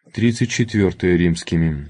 34 римскими.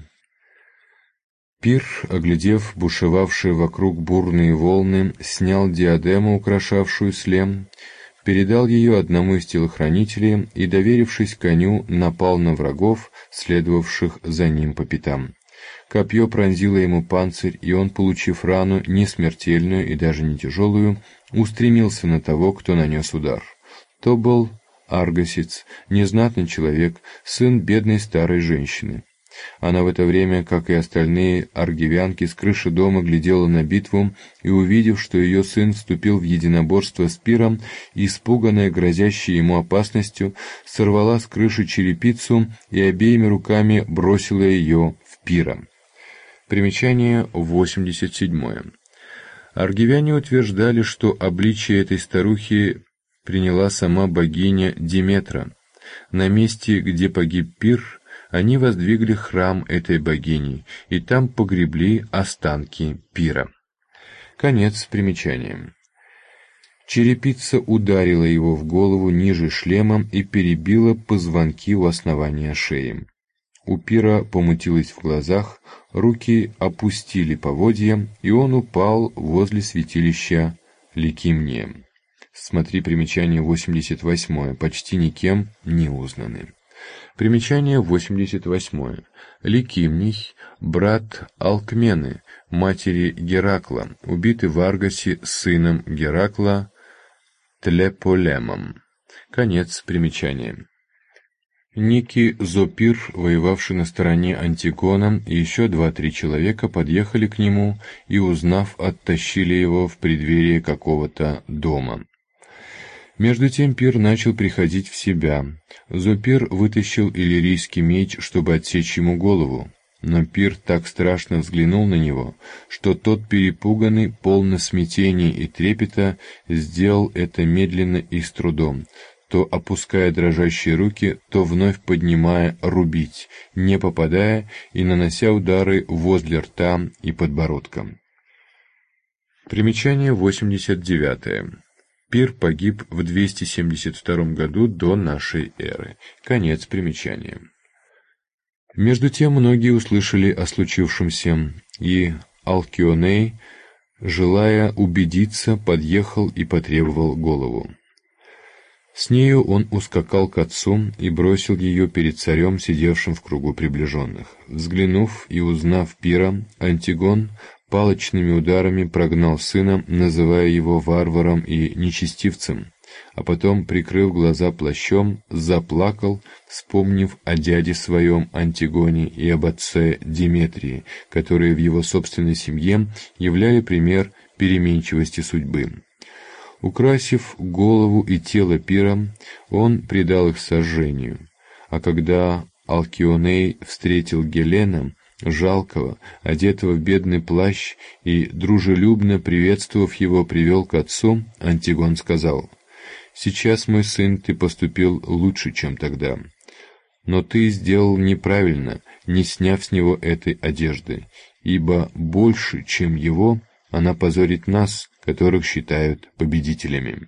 Пир, оглядев бушевавшие вокруг бурные волны, снял диадему, украшавшую шлем, передал ее одному из телохранителей и, доверившись коню, напал на врагов, следовавших за ним по пятам. Копье пронзило ему панцирь, и он, получив рану, не смертельную и даже не тяжелую, устремился на того, кто нанес удар. То был аргосец, незнатный человек, сын бедной старой женщины. Она в это время, как и остальные аргивянки, с крыши дома глядела на битву и, увидев, что ее сын вступил в единоборство с Пиром, испуганная грозящей ему опасностью, сорвала с крыши черепицу и обеими руками бросила ее в Пира. Примечание 87. Аргивяне утверждали, что обличие этой старухи приняла сама богиня Диметра. На месте, где погиб Пир, они воздвигли храм этой богини, и там погребли останки Пира. Конец примечания. Черепица ударила его в голову ниже шлема и перебила позвонки у основания шеи. У Пира помутилось в глазах, руки опустили поводья, и он упал возле святилища Ликимния. Смотри примечание 88, почти никем не узнаны. Примечание 88. Ликимний, брат Алкмены, матери Геракла, убитый в Аргосе сыном Геракла Тлеполемом. Конец примечания. Некий Зопир, воевавший на стороне Антигона, и еще 2-3 человека подъехали к нему и, узнав, оттащили его в преддверие какого-то дома. Между тем Пир начал приходить в себя. Зопир вытащил иллирийский меч, чтобы отсечь ему голову. Но Пир так страшно взглянул на него, что тот, перепуганный, полный смятения и трепета, сделал это медленно и с трудом, то опуская дрожащие руки, то вновь поднимая рубить, не попадая и нанося удары возле рта и подбородка. Примечание 89. Пир погиб в 272 году до нашей эры. Конец примечания. Между тем многие услышали о случившемся, и Алкионей, желая убедиться, подъехал и потребовал голову. С нею он ускакал к отцу и бросил ее перед царем, сидевшим в кругу приближенных. Взглянув и узнав Пира, Антигон палочными ударами прогнал сына, называя его варваром и нечестивцем, а потом, прикрыв глаза плащом, заплакал, вспомнив о дяде своем Антигоне и об отце Диметрии, которые в его собственной семье являли пример переменчивости судьбы. Украсив голову и тело Пира, он предал их сожжению, а когда Алкионей встретил Гелена, жалкого, одетого в бедный плащ, и, дружелюбно приветствовав его, привел к отцу, Антигон сказал: «Сейчас, мой сын, ты поступил лучше, чем тогда. Но ты сделал неправильно, не сняв с него этой одежды, ибо больше, чем его, она позорит нас, которых считают победителями».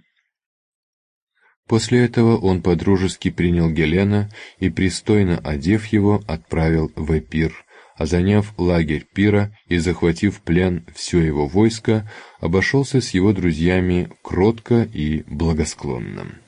После этого он подружески принял Гелена и, пристойно одев его, отправил в Эпир, а заняв лагерь Пира и захватив в плен все его войско, обошелся с его друзьями кротко и благосклонно.